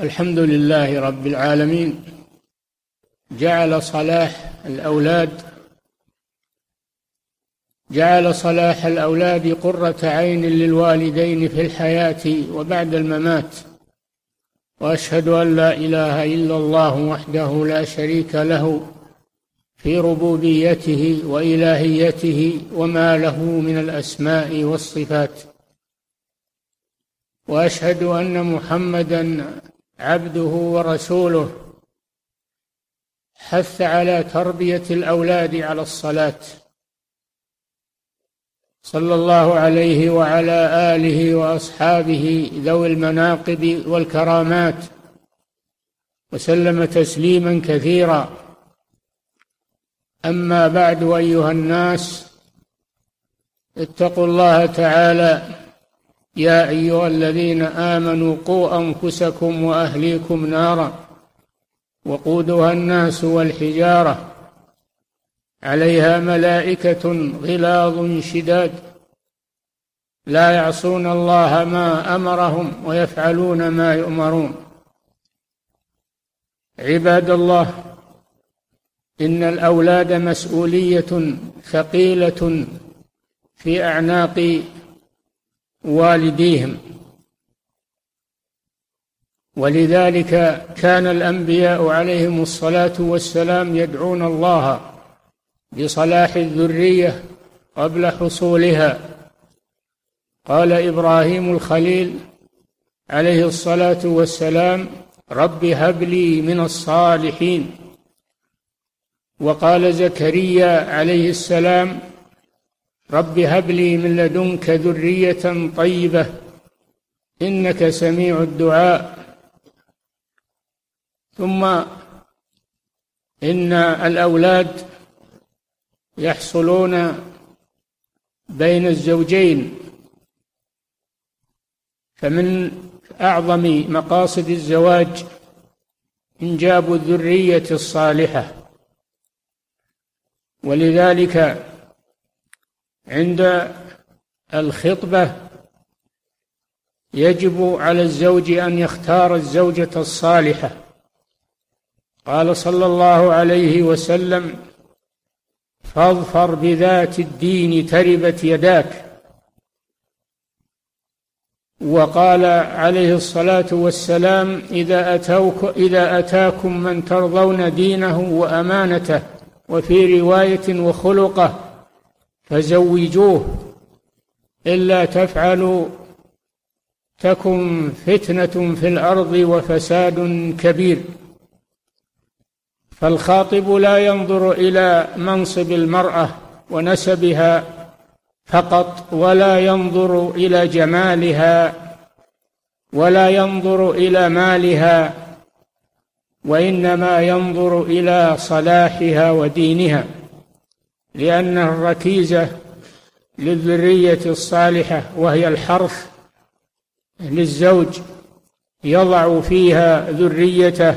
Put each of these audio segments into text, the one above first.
الحمد لله رب العالمين. جعل صلاح الأولاد قرة عين للوالدين في الحياة وبعد الممات، وأشهد أن لا إله إلا الله وحده لا شريك له في ربوبيته وإلهيته وما له من الأسماء والصفات، وأشهد أن محمدًا عبده ورسوله حث على تربية الأولاد على الصلاة، صلى الله عليه وعلى آله وأصحابه ذوي المناقب والكرامات، وسلم تسليما كثيرا. أما بعد، أيها الناس، اتقوا الله تعالى يا أيها الذين آمنوا قوا أنفسكم وأهليكم نارا وقودها الناس والحجارة عليها ملائكة غلاظ شداد لا يعصون الله ما أمرهم ويفعلون ما يؤمرون. عباد الله، إن الأولاد مسؤولية ثقيلة في أعناق والديهم، ولذلك كان الأنبياء عليهم الصلاة والسلام يدعون الله بصلاح الذرية قبل حصولها. قال إبراهيم الخليل عليه الصلاة والسلام: رب هب لي من الصالحين. وقال زكريا عليه السلام: رب هب لي من لدنك ذرية طيبة إنك سميع الدعاء. ثم إن الأولاد يحصلون بين الزوجين، فمن أعظم مقاصد الزواج إنجاب الذرية الصالحة، ولذلك عند الخطبة يجب على الزوج أن يختار الزوجة الصالحة. قال صلى الله عليه وسلم: فاظفر بذات الدين تربت يداك. وقال عليه الصلاة والسلام: إذا أتاكم من ترضون دينه وأمانته، وفي رواية وخلقه، فزوجوه، إلا تفعلوا تكن فتنة في الأرض وفساد كبير. فالخاطب لا ينظر إلى منصب المرأة ونسبها فقط، ولا ينظر إلى جمالها، ولا ينظر إلى مالها، وإنما ينظر إلى صلاحها ودينها، لأن الركيزة للذرية الصالحة وهي الحرث للزوج يضع فيها ذريته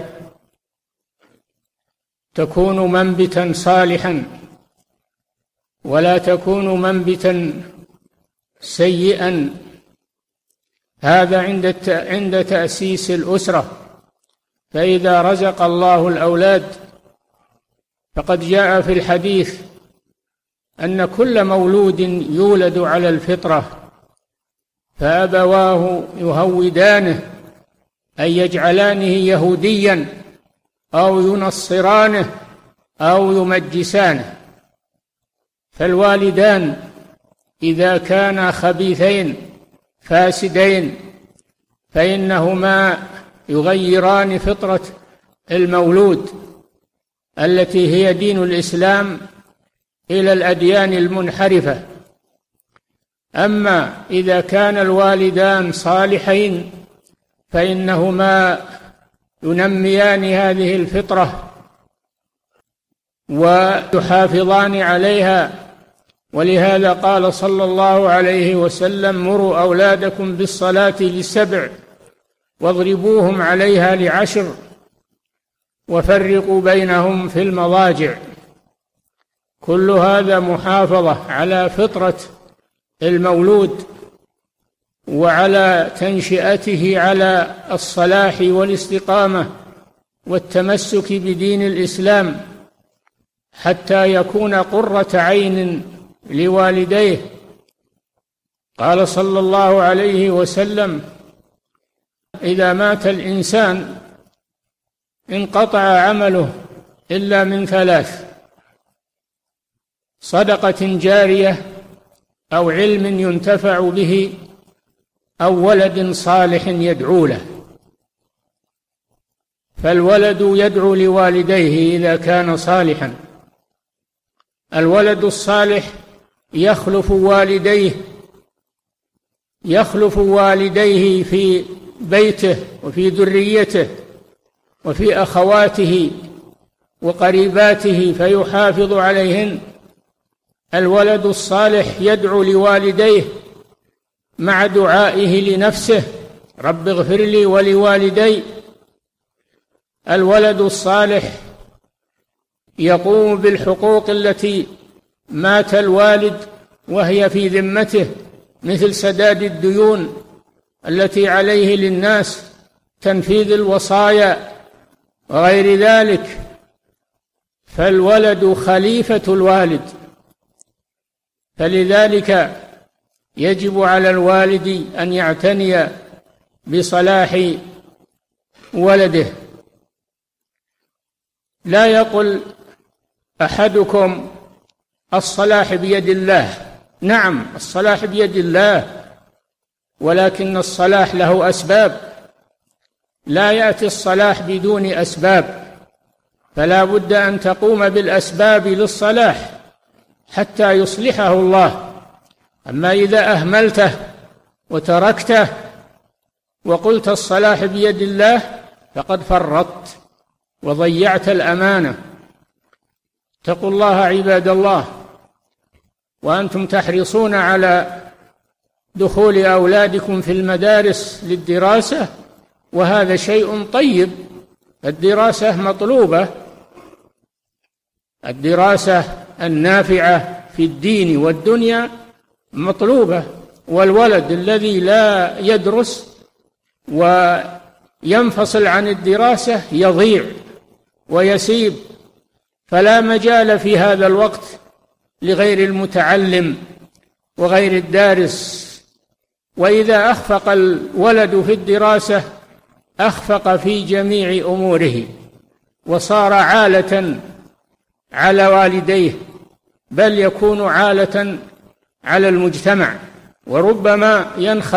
تكون منبتا صالحا، ولا تكون منبتا سيئا. هذا عند تأسيس الأسرة. فإذا رزق الله الأولاد، فقد جاء في الحديث أن كل مولود يولد على الفطرة، فأبواه يهودانه أي يجعلانه يهوديا أو ينصرانه أو يمجسانه. فالوالدان إذا كانا خبيثين فاسدين فإنهما يغيران فطرة المولود التي هي دين الإسلام إلى الأديان المنحرفة. أما إذا كان الوالدان صالحين فإنهما ينميان هذه الفطرة ويحافظان عليها. ولهذا قال صلى الله عليه وسلم: مروا أولادكم بالصلاة ل7 واضربوهم عليها ل10 وفرقوا بينهم في المضاجع. كل هذا محافظة على فطرة المولود وعلى تنشئته على الصلاح والاستقامة والتمسك بدين الإسلام حتى يكون قرة عين لوالديه. قال صلى الله عليه وسلم: إذا مات الإنسان انقطع عمله إلا من ثلاث: صدقة جارية، أو علم ينتفع به، أو ولد صالح يدعو له. فالولد يدعو لوالديه إذا كان صالحا. الولد الصالح يخلف والديه في بيته وفي ذريته وفي أخواته وقريباته فيحافظ عليهن. الولد الصالح يدعو لوالديه مع دعائه لنفسه: رب اغفر لي ولوالدي. الولد الصالح يقوم بالحقوق التي مات الوالد وهي في ذمته، مثل سداد الديون التي عليه للناس، تنفيذ الوصايا وغير ذلك. فالولد خليفة الوالد، فلذلك يجب على الوالد أن يعتني بصلاح ولده. لا يقل أحدكم الصلاح بيد الله. نعم، الصلاح بيد الله، ولكن الصلاح له أسباب. لا يأتي الصلاح بدون أسباب، فلا بد أن تقوم بالأسباب للصلاح حتى يصلحه الله. أما إذا أهملته وتركته وقلت الصلاح بيد الله فقد فرطت وضيعت الأمانة. اتقوا الله عباد الله، وأنتم تحرصون على دخول أولادكم في المدارس للدراسة، وهذا شيء طيب. الدراسة مطلوبة، الدراسة النافعة في الدين والدنيا مطلوبة. والولد الذي لا يدرس وينفصل عن الدراسة يضيع ويسيب، فلا مجال في هذا الوقت لغير المتعلم وغير الدارس. وإذا أخفق الولد في الدراسة أخفق في جميع أموره، وصار عالة على والديه، بل يكون عالة على المجتمع، وربما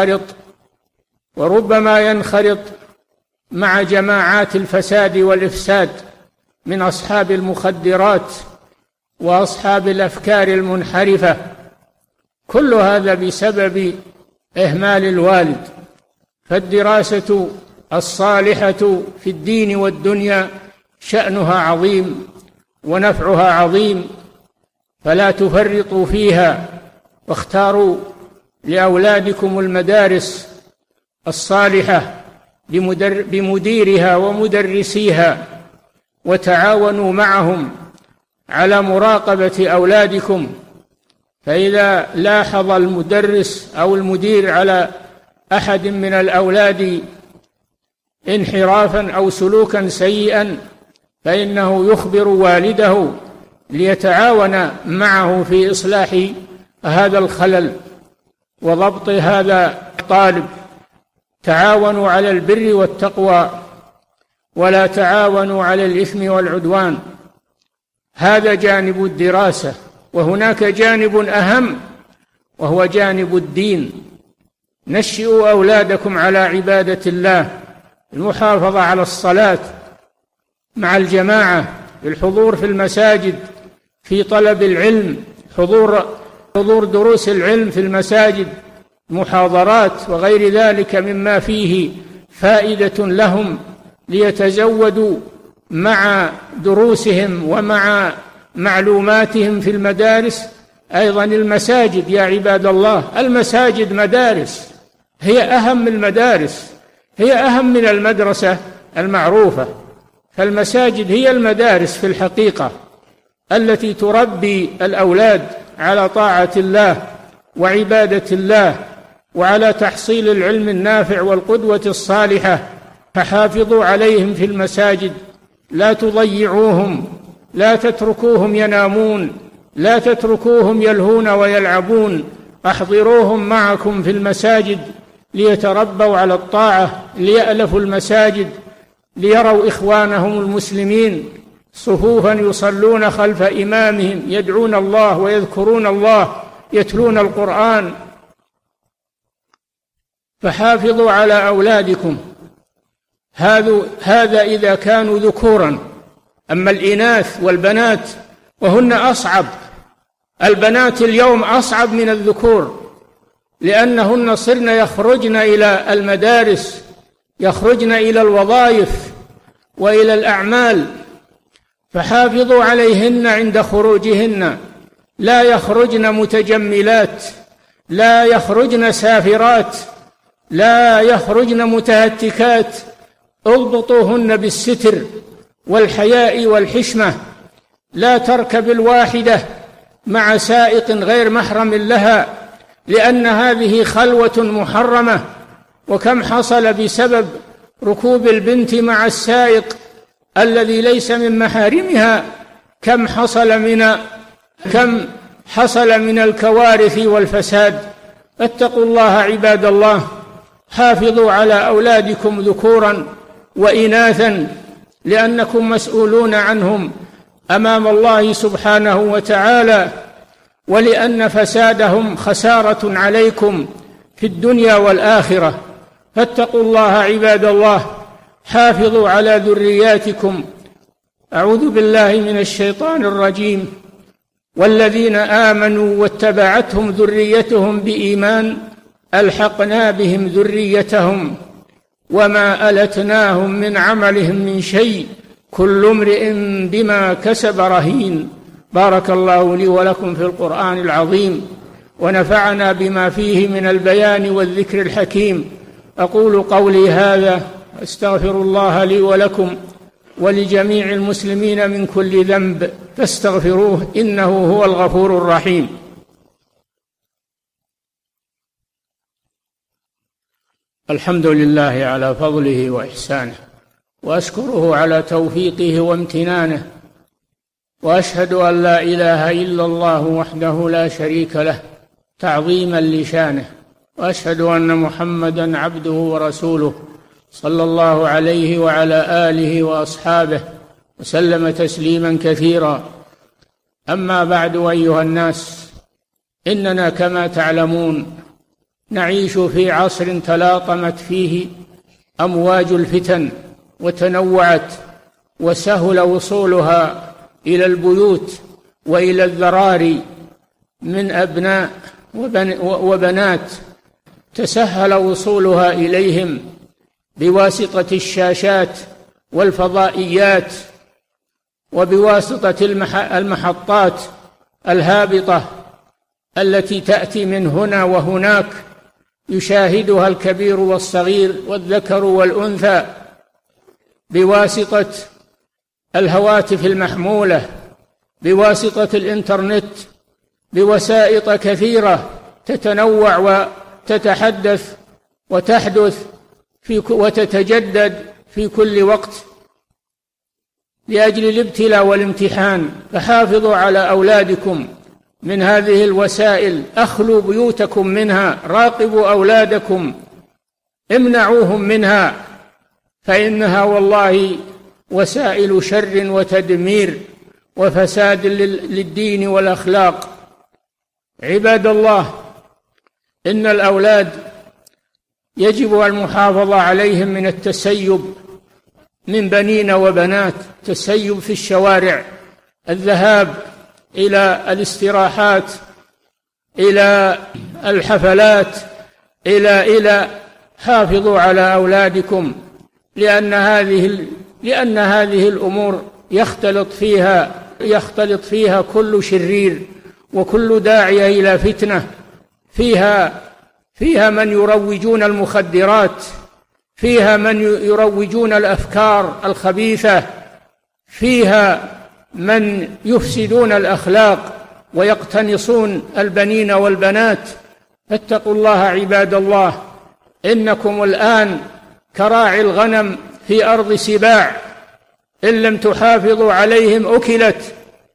ينخرط مع جماعات الفساد والإفساد من أصحاب المخدرات وأصحاب الأفكار المنحرفة. كل هذا بسبب إهمال الوالد. فالدراسة الصالحة في الدين والدنيا شأنها عظيم ونفعها عظيم، فلا تفرطوا فيها، واختاروا لأولادكم المدارس الصالحة بمديرها ومدرسيها، وتعاونوا معهم على مراقبة أولادكم. فإذا لاحظ المدرس أو المدير على أحد من الأولاد انحرافا أو سلوكا سيئا فإنه يخبر والده ليتعاون معه في إصلاح هذا الخلل وضبط هذا الطالب. تعاونوا على البر والتقوى ولا تعاونوا على الإثم والعدوان. هذا جانب الدراسة. وهناك جانب أهم وهو جانب الدين. نشئوا أولادكم على عبادة الله، المحافظة على الصلاة مع الجماعة، الحضور في المساجد، في طلب العلم، حضور دروس العلم في المساجد، محاضرات وغير ذلك مما فيه فائدة لهم ليتزودوا مع دروسهم ومع معلوماتهم في المدارس. أيضا المساجد يا عباد الله، المساجد مدارس، هي أهم المدارس، هي أهم من المدرسة المعروفة. فالمساجد هي المدارس في الحقيقة التي تربي الأولاد على طاعة الله وعبادة الله وعلى تحصيل العلم النافع والقدوة الصالحة، فحافظوا عليهم في المساجد، لا تضيعوهم، لا تتركوهم ينامون، لا تتركوهم يلهون ويلعبون، أحضروهم معكم في المساجد ليتربوا على الطاعة، ليألفوا المساجد، ليروا إخوانهم المسلمين صفوفا يصلون خلف إمامهم، يدعون الله ويذكرون الله، يتلون القرآن. فحافظوا على أولادكم، هذا إذا كانوا ذكورا. أما الإناث والبنات وهن أصعب، البنات اليوم أصعب من الذكور، لأنهن صرن يخرجن إلى المدارس، يخرجن إلى الوظائف وإلى الأعمال، فحافظوا عليهن عند خروجهن، لا يخرجن متجملات، لا يخرجن سافرات، لا يخرجن متهتكات، اضبطوهن بالستر والحياء والحشمة، لا تركب الواحدة مع سائق غير محرم لها، لأن هذه خلوة محرمة. وكم حصل بسبب ركوب البنت مع السائق الذي ليس من محارمها، كم حصل من الكوارث والفساد. اتقوا الله عباد الله، حافظوا على أولادكم ذكورا وإناثا، لأنكم مسؤولون عنهم أمام الله سبحانه وتعالى، ولأن فسادهم خسارة عليكم في الدنيا والآخرة. فاتقوا الله عباد الله، حافظوا على ذرياتكم. أعوذ بالله من الشيطان الرجيم. والذين آمنوا واتبعتهم ذريتهم بإيمان ألحقنا بهم ذريتهم وما ألتناهم من عملهم من شيء كل امرئ بما كسب رهين. بارك الله لي ولكم في القرآن العظيم، ونفعنا بما فيه من البيان والذكر الحكيم. أقول قولي هذا، أستغفر الله لي ولكم ولجميع المسلمين من كل ذنب، فاستغفروه إنه هو الغفور الرحيم. الحمد لله على فضله وإحسانه، وأشكره على توفيقه وامتنانه، وأشهد أن لا إله إلا الله وحده لا شريك له تعظيما لشانه، وأشهد أن محمدا عبده ورسوله صلى الله عليه وعلى آله وأصحابه وسلم تسليما كثيرا. أما بعد، أيها الناس، إننا كما تعلمون نعيش في عصر تلاطمت فيه أمواج الفتن وتنوعت، وسهل وصولها إلى البيوت وإلى الذراري من أبناء وبنات، تسهل وصولها إليهم بواسطة الشاشات والفضائيات، وبواسطة المحطات الهابطة التي تأتي من هنا وهناك، يشاهدها الكبير والصغير والذكر والأنثى، بواسطة الهواتف المحمولة، بواسطة الإنترنت، بوسائط كثيرة تتنوع وتتحدث وتحدث وتتجدد في كل وقت لأجل الابتلاء والامتحان. فحافظوا على أولادكم من هذه الوسائل، أخلوا بيوتكم منها، راقبوا أولادكم، امنعوهم منها، فإنها والله وسائل شر وتدمير وفساد للدين والأخلاق. عباد الله، إن الأولاد يجب المحافظة عليهم من التسيب، من بنين وبنات، تسيب في الشوارع، الذهاب إلى الاستراحات، إلى الحفلات، إلى حافظوا على أولادكم، لأن هذه الأمور يختلط فيها كل شرير وكل داعية إلى فتنة. فيها من يروجون المخدرات، فيها من يروجون الأفكار الخبيثة، فيها من يفسدون الأخلاق ويقتنصون البنين والبنات فاتقوا الله عباد الله. إنكم الآن كراعي الغنم في أرض سباع، إن لم تحافظوا عليهم أكلت،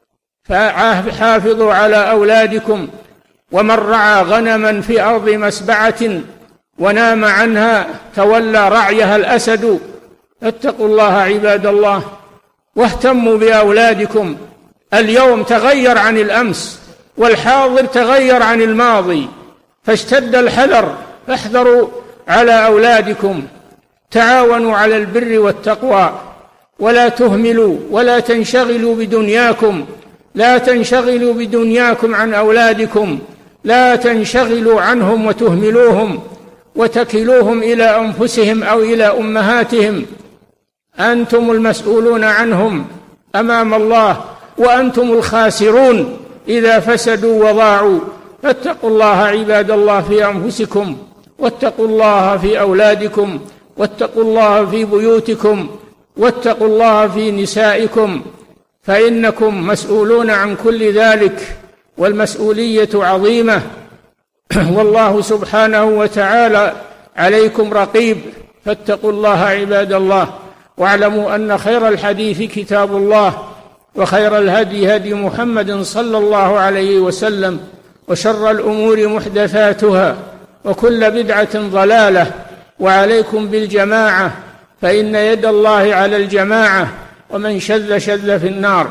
فحافظوا على أولادكم. ومن رعى غنما في أرض مسبعة ونام عنها تولى رعيها الأسد. فاتقوا الله عباد الله واهتموا بأولادكم. اليوم تغير عن الأمس، والحاضر تغير عن الماضي، فاشتد الحذر، فاحذروا على أولادكم. تعاونوا على البر والتقوى، ولا تهملوا ولا تنشغلوا بدنياكم. لا تنشغلوا بدنياكم عن أولادكم، لا تنشغلوا عنهم وتهملوهم وتكلوهم إلى أنفسهم أو إلى أمهاتهم. أنتم المسؤولون عنهم أمام الله، وأنتم الخاسرون إذا فسدوا وضاعوا. فاتقوا الله عباد الله في أنفسكم، واتقوا الله في أولادكم، واتقوا الله في بيوتكم، واتقوا الله في نسائكم، فإنكم مسؤولون عن كل ذلك، والمسؤولية عظيمة، والله سبحانه وتعالى عليكم رقيب. فاتقوا الله عباد الله، واعلموا أن خير الحديث كتاب الله، وخير الهدي هدي محمد صلى الله عليه وسلم، وشر الأمور محدثاتها، وكل بدعة ضلالة. وعليكم بالجماعة، فإن يد الله على الجماعة، ومن شذ شذ في النار.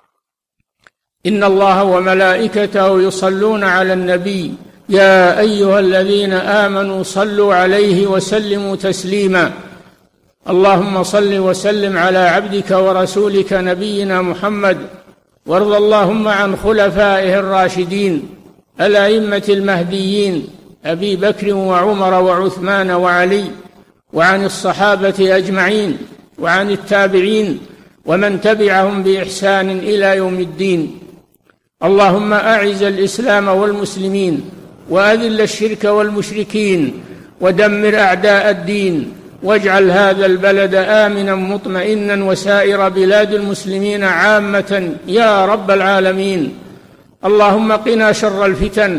إن الله وملائكته يصلون على النبي، يا أيها الذين آمنوا صلوا عليه وسلموا تسليما. اللهم صل وسلم على عبدك ورسولك نبينا محمد، وارض اللهم عن خلفائه الراشدين الأئمة المهديين أبي بكر وعمر وعثمان وعلي، وعن الصحابة أجمعين، وعن التابعين ومن تبعهم بإحسان إلى يوم الدين. اللهم أعز الإسلام والمسلمين، وأذل الشرك والمشركين، ودمر أعداء الدين، واجعل هذا البلد آمنا مطمئنا، وسائر بلاد المسلمين عامة يا رب العالمين. اللهم قنا شر الفتن،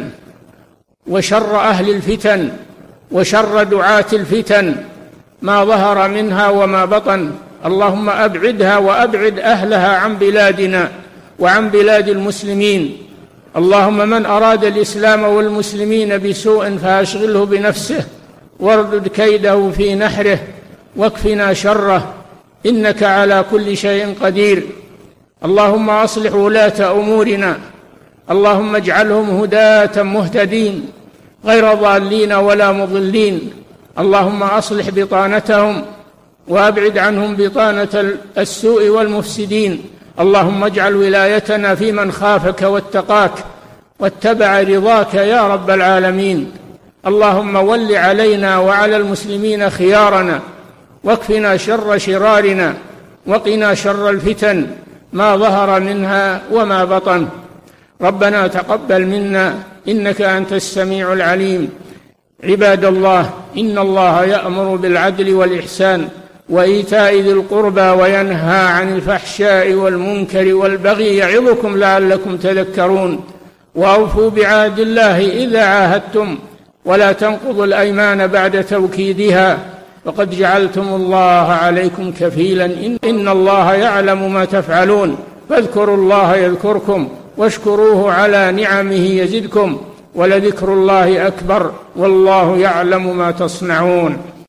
وشر أهل الفتن، وشر دعاة الفتن، ما ظهر منها وما بطن. اللهم أبعدها وأبعد أهلها عن بلادنا وعن بلاد المسلمين. اللهم من أراد الإسلام والمسلمين بسوء فأشغله بنفسه، واردد كيده في نحره، واكفنا شره، إنك على كل شيء قدير. اللهم أصلح ولاة أمورنا، اللهم اجعلهم هداة مهتدين غير ضالين ولا مضلين. اللهم أصلح بطانتهم، وأبعد عنهم بطانة السوء والمفسدين. اللهم اجعل ولايتنا في من خافك واتقاك واتبع رضاك يا رب العالمين. اللهم ول علينا وعلى المسلمين خيارنا، واكفنا شر شرارنا، وقنا شر الفتن ما ظهر منها وما بطن. ربنا تقبل منا إنك أنت السميع العليم. عباد الله، إن الله يأمر بالعدل والإحسان وإيتاء ذي القربى، وينهى عن الفحشاء والمنكر والبغي، يعظكم لعلكم تذكرون. وأوفوا بعهد الله إذا عاهدتم، ولا تنقضوا الأيمان بعد توكيدها، وقد جعلتم الله عليكم كفيلا، إن الله يعلم ما تفعلون. فاذكروا الله يذكركم، واشكروه على نعمه يزدكم، ولذكر الله أكبر، والله يعلم ما تصنعون.